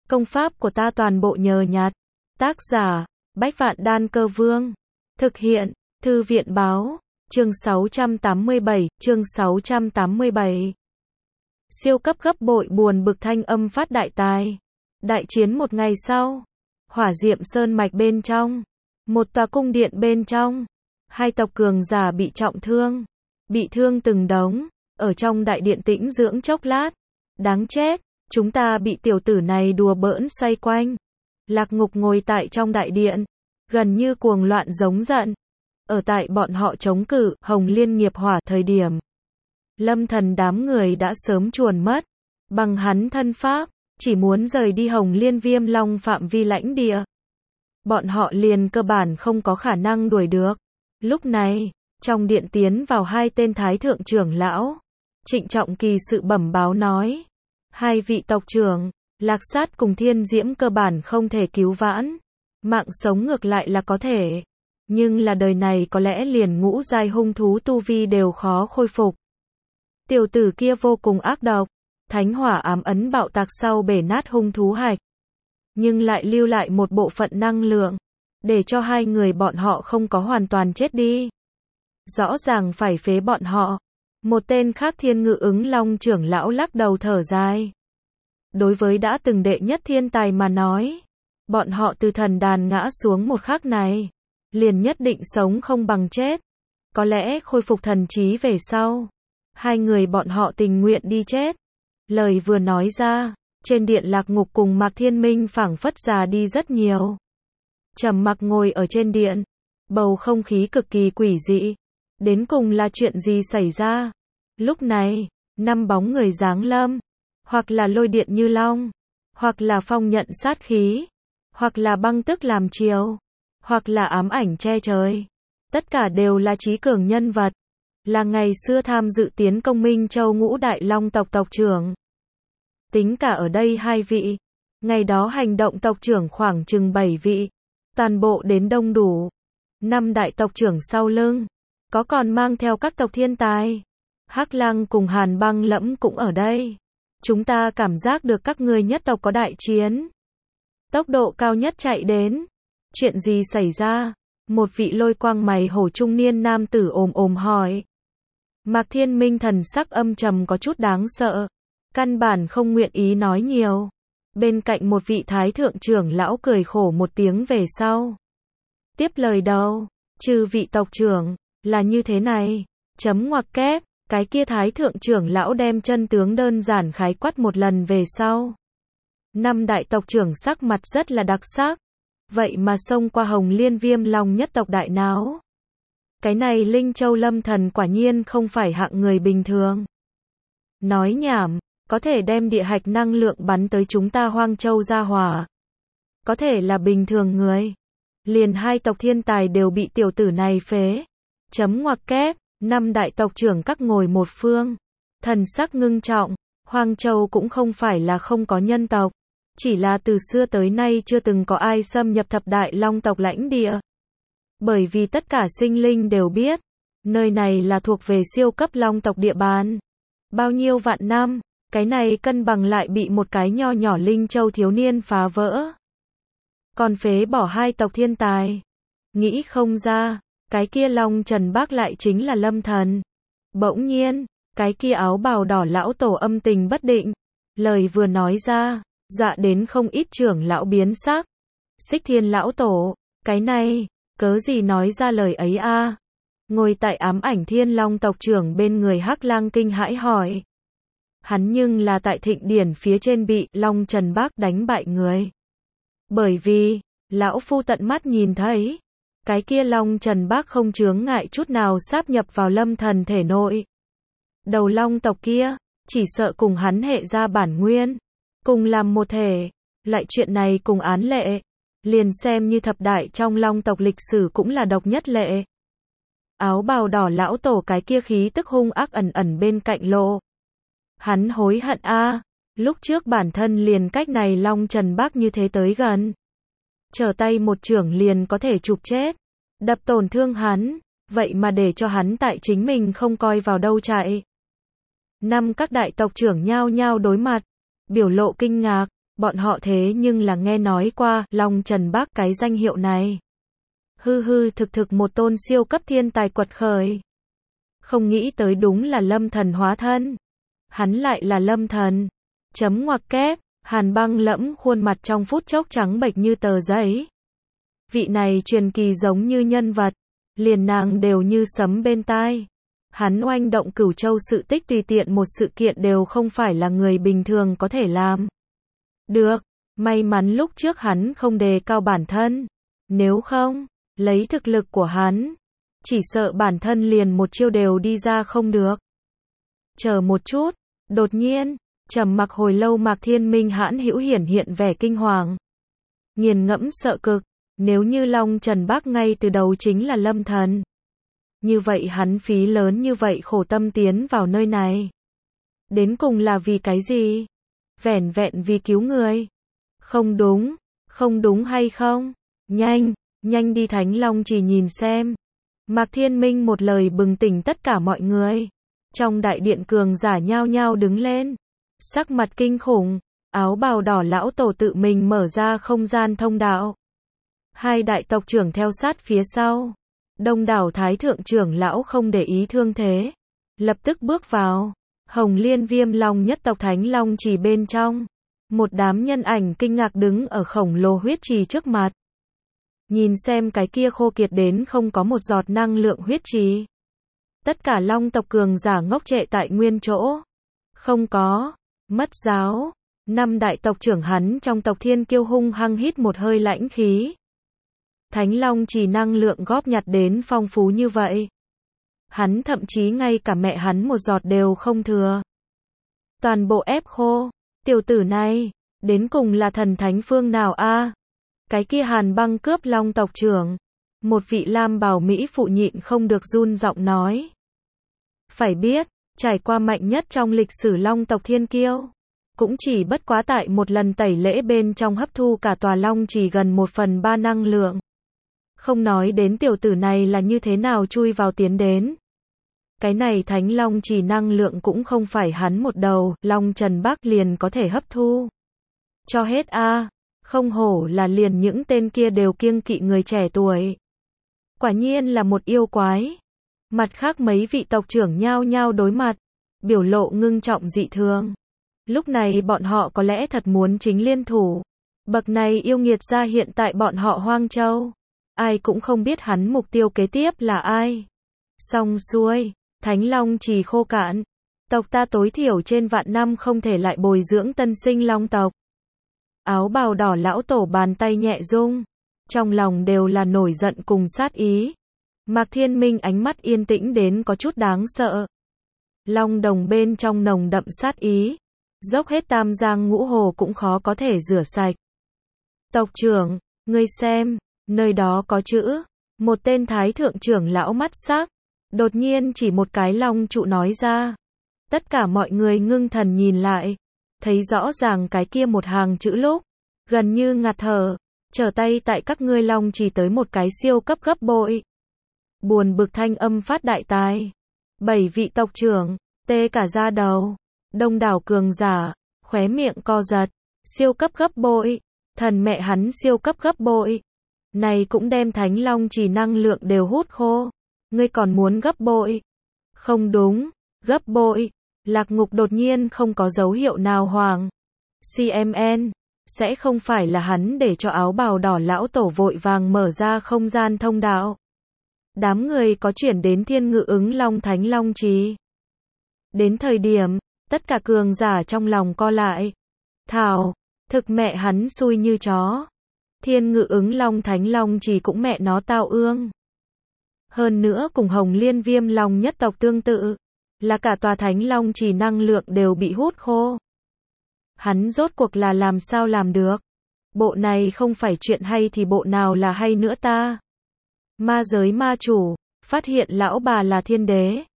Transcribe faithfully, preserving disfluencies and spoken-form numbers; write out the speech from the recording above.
Công pháp của ta toàn bộ nhờ nhặt. Tác giả, Bách Vạn Đan Cơ Vương. Thực hiện, Thư viện Báo. Chương sáu trăm tám mươi bảy, chương sáu trăm tám mươi bảy. Siêu cấp gấp bội buồn bực thanh âm phát đại tài. Đại chiến một ngày sau, Hỏa Diệm Sơn mạch bên trong, một tòa cung điện bên trong, hai tộc cường giả bị trọng thương, bị thương từng đống, ở trong đại điện tĩnh dưỡng chốc lát. Đáng chết, chúng ta bị tiểu tử này đùa bỡn xoay quanh. Lạc Ngục ngồi tại trong đại điện, gần như cuồng loạn giống giận. Ở tại bọn họ chống cự Hồng Liên nghiệp hỏa thời điểm, Lâm Thần đám người đã sớm chuồn mất. Bằng hắn thân pháp, chỉ muốn rời đi Hồng Liên Viêm Long phạm vi lãnh địa, bọn họ liền cơ bản không có khả năng đuổi được. Lúc này, trong điện tiến vào hai tên thái thượng trưởng lão, trịnh trọng kỳ sự bẩm báo nói: hai vị tộc trưởng, Lạc Sát cùng Thiên Diễm cơ bản không thể cứu vãn, mạng sống ngược lại là có thể, nhưng là đời này có lẽ liền ngũ giai hung thú tu vi đều khó khôi phục. Tiểu tử kia vô cùng ác độc, thánh hỏa ám ấn bạo tạc sau bể nát hung thú hạch, nhưng lại lưu lại một bộ phận năng lượng, để cho hai người bọn họ không có hoàn toàn chết đi. Rõ ràng phải phế bọn họ. Một tên khác Thiên Ngự Ứng Long trưởng lão lắc đầu thở dài. Đối với đã từng đệ nhất thiên tài mà nói, bọn họ từ thần đàn ngã xuống một khắc này, liền nhất định sống không bằng chết. Có lẽ khôi phục thần trí về sau, hai người bọn họ tình nguyện đi chết. Lời vừa nói ra, trên điện Lạc Ngục cùng Mạc Thiên Minh phảng phất già đi rất nhiều. Trầm mặc ngồi ở trên điện, bầu không khí cực kỳ quỷ dị. Đến cùng là chuyện gì xảy ra? Lúc này, năm bóng người giáng lâm, hoặc là lôi điện như long, hoặc là phong nhận sát khí, hoặc là băng tức làm chiều, hoặc là ám ảnh che trời. Tất cả đều là trí cường nhân vật, là ngày xưa tham dự tiến công Minh Châu ngũ đại long tộc tộc trưởng. Tính cả ở đây hai vị, ngày đó hành động tộc trưởng khoảng chừng bảy vị, toàn bộ đến đông đủ. Năm đại tộc trưởng sau lưng, có còn mang theo các tộc thiên tài. Hắc Lăng cùng Hàn Băng Lẫm cũng ở đây. Chúng ta cảm giác được các ngươi nhất tộc có đại chiến. Tốc độ cao nhất chạy đến. Chuyện gì xảy ra? Một vị lôi quang mày hổ trung niên nam tử ồm ồm hỏi. Mạc Thiên Minh thần sắc âm trầm có chút đáng sợ, căn bản không nguyện ý nói nhiều. Bên cạnh một vị thái thượng trưởng lão cười khổ một tiếng về sau, tiếp lời đầu: trừ vị tộc trưởng, là như thế này. Chấm ngoặc kép, cái kia thái thượng trưởng lão đem chân tướng đơn giản khái quát một lần về sau. Năm đại tộc trưởng sắc mặt rất là đặc sắc. Vậy mà xông qua Hồng Liên Viêm Long nhất tộc đại náo. Cái này Linh Châu Lâm Thần quả nhiên không phải hạng người bình thường. Nói nhảm, có thể đem địa hạch năng lượng bắn tới chúng ta Hoang Châu ra hỏa, có thể là bình thường người. Liền hai tộc thiên tài đều bị tiểu tử này phế. Chấm ngoặc kép, năm đại tộc trưởng các ngồi một phương, thần sắc ngưng trọng. Hoang Châu cũng không phải là không có nhân tộc, chỉ là từ xưa tới nay chưa từng có ai xâm nhập thập đại long tộc lãnh địa. Bởi vì tất cả sinh linh đều biết, nơi này là thuộc về siêu cấp long tộc địa bàn. Bao nhiêu vạn năm, cái này cân bằng lại bị một cái nho nhỏ Linh Châu thiếu niên phá vỡ. Còn phế bỏ hai tộc thiên tài. Nghĩ không ra, cái kia Long Trần Bác lại chính là Lâm Thần. Bỗng nhiên, cái kia áo bào đỏ lão tổ âm tình bất định. Lời vừa nói ra, dọa đến không ít trưởng lão biến sắc. Xích Thiên lão tổ, cái này, cớ gì nói ra lời ấy a? À? Ngồi tại ám ảnh Thiên Long tộc trưởng bên người Hắc Lang kinh hãi hỏi. Hắn nhưng là tại Thịnh Điển phía trên bị Long Trần Bác đánh bại người. Bởi vì, lão phu tận mắt nhìn thấy, cái kia Long Trần Bác không chướng ngại chút nào sáp nhập vào Lâm Thần thể nội. Đầu long tộc kia, chỉ sợ cùng hắn hệ ra bản nguyên, cùng làm một thể. Loại chuyện này cùng án lệ, liền xem như thập đại trong long tộc lịch sử cũng là độc nhất lệ. Áo bào đỏ lão tổ cái kia khí tức hung ác ẩn ẩn bên cạnh lộ. Hắn hối hận a, à, lúc trước bản thân liền cách này Long Trần Bác như thế tới gần, trở tay một chưởng liền có thể chụp chết, đập tổn thương hắn, vậy mà để cho hắn tại chính mình không coi vào đâu chạy. Năm các đại tộc trưởng nhao nhao đối mặt, biểu lộ kinh ngạc, bọn họ thế nhưng là nghe nói qua, Long Trần Bắc cái danh hiệu này. Hư hư thực thực một tôn siêu cấp thiên tài quật khởi. Không nghĩ tới đúng là lâm thần hóa thân. Hắn lại là lâm thần. Chấm ngoặc kép, Hàn Băng lẫm khuôn mặt trong phút chốc trắng bệch như tờ giấy. Vị này truyền kỳ giống như nhân vật, liền nàng đều như sấm bên tai. Hắn oanh động Cửu Châu sự tích tùy tiện một sự kiện đều không phải là người bình thường có thể làm. Được, may mắn lúc trước hắn không đề cao bản thân. Nếu không, lấy thực lực của hắn, chỉ sợ bản thân liền một chiêu đều đi ra không được. Chờ một chút, đột nhiên, trầm mặc hồi lâu Mạc Thiên Minh hãn hữu hiển hiện vẻ kinh hoàng. Nghiền ngẫm sợ cực, nếu như Long Trần Bắc ngay từ đầu chính là lâm thần. Như vậy hắn phí lớn như vậy khổ tâm tiến vào nơi này. Đến cùng là vì cái gì? Vẻn vẹn vì cứu người. Không đúng, không đúng hay không? Nhanh, nhanh đi Thánh Long chỉ nhìn xem. Mạc Thiên Minh một lời bừng tỉnh tất cả mọi người. Trong đại điện cường giả nhao nhao đứng lên. Sắc mặt kinh khủng, áo bào đỏ lão tổ tự mình mở ra không gian thông đạo. Hai đại tộc trưởng theo sát phía sau. Đông đảo thái thượng trưởng lão không để ý thương thế. Lập tức bước vào. Hồng Liên Viêm Long nhất tộc Thánh Long chỉ bên trong. Một đám nhân ảnh kinh ngạc đứng ở khổng lồ huyết trì trước mặt. Nhìn xem cái kia khô kiệt đến không có một giọt năng lượng huyết trì. Tất cả Long tộc cường giả ngốc trệ tại nguyên chỗ. Không có. Mất giáo. Năm đại tộc trưởng hắn trong tộc Thiên Kiêu hung hăng hít một hơi lãnh khí. Thánh Long chỉ năng lượng góp nhặt đến phong phú như vậy. Hắn thậm chí ngay cả mẹ hắn một giọt đều không thừa. Toàn bộ ép khô. Tiểu tử này, đến cùng là thần thánh phương nào a? Cái kia Hàn Băng cướp Long tộc trưởng. Một vị lam bào Mỹ phụ nhịn không được run giọng nói. Phải biết, trải qua mạnh nhất trong lịch sử Long tộc Thiên Kiêu. Cũng chỉ bất quá tại một lần tẩy lễ bên trong hấp thu cả tòa Long chỉ gần một phần ba năng lượng. Không nói đến tiểu tử này là như thế nào chui vào tiến đến. Cái này Thánh Long chỉ năng lượng cũng không phải hắn một đầu, Long Trần Bắc liền có thể hấp thu. Cho hết a, à, không hổ là liền những tên kia đều kiêng kỵ người trẻ tuổi. Quả nhiên là một yêu quái. Mặt khác mấy vị tộc trưởng nhao nhao đối mặt, biểu lộ ngưng trọng dị thường. Lúc này bọn họ có lẽ thật muốn chính liên thủ. Bậc này yêu nghiệt ra hiện tại bọn họ Hoang Châu. Ai cũng không biết hắn mục tiêu kế tiếp là ai. Xong xuôi, Thánh Long chỉ khô cạn. Tộc ta tối thiểu trên vạn năm không thể lại bồi dưỡng tân sinh Long tộc. Áo bào đỏ lão tổ bàn tay nhẹ rung. Trong lòng đều là nổi giận cùng sát ý. Mạc Thiên Minh ánh mắt yên tĩnh đến có chút đáng sợ. Long đồng bên trong nồng đậm sát ý. Dốc hết tam giang ngũ hồ cũng khó có thể rửa sạch. Tộc trưởng, ngươi xem, nơi đó có chữ. Một tên thái thượng trưởng lão mắt sắc. Đột nhiên chỉ một cái long trụ nói ra. Tất cả mọi người ngưng thần nhìn lại. Thấy rõ ràng cái kia một hàng chữ lúc. Gần như ngạt thở. Trở tay tại các ngươi long chỉ tới một cái siêu cấp gấp bội. Buồn bực thanh âm phát đại tài. Bảy vị tộc trưởng, tê cả da đầu. Đông đảo cường giả, khóe miệng co giật. Siêu cấp gấp bội. Thần mẹ hắn siêu cấp gấp bội. Này cũng đem Thánh Long chỉ năng lượng đều hút khô. Ngươi còn muốn gấp bội? Không đúng, gấp bội. Lạc Ngục đột nhiên không có dấu hiệu nào hoàng. xê em en, sẽ không phải là hắn để cho áo bào đỏ lão tổ vội vàng mở ra không gian thông đạo. Đám người có chuyển đến Thiên Ngự ứng Long Thánh Long Trì. Đến thời điểm, tất cả cường giả trong lòng co lại. Thảo, thực mẹ hắn xui như chó. Thiên Ngự ứng Long Thánh Long Trì cũng mẹ nó tao ương. Hơn nữa cùng Hồng Liên Viêm Long nhất tộc tương tự, là cả tòa Thánh Long Trì năng lượng đều bị hút khô. Hắn rốt cuộc là làm sao làm được? Bộ này không phải chuyện hay thì bộ nào là hay nữa ta? Ma giới ma chủ, phát hiện lão bà là thiên đế.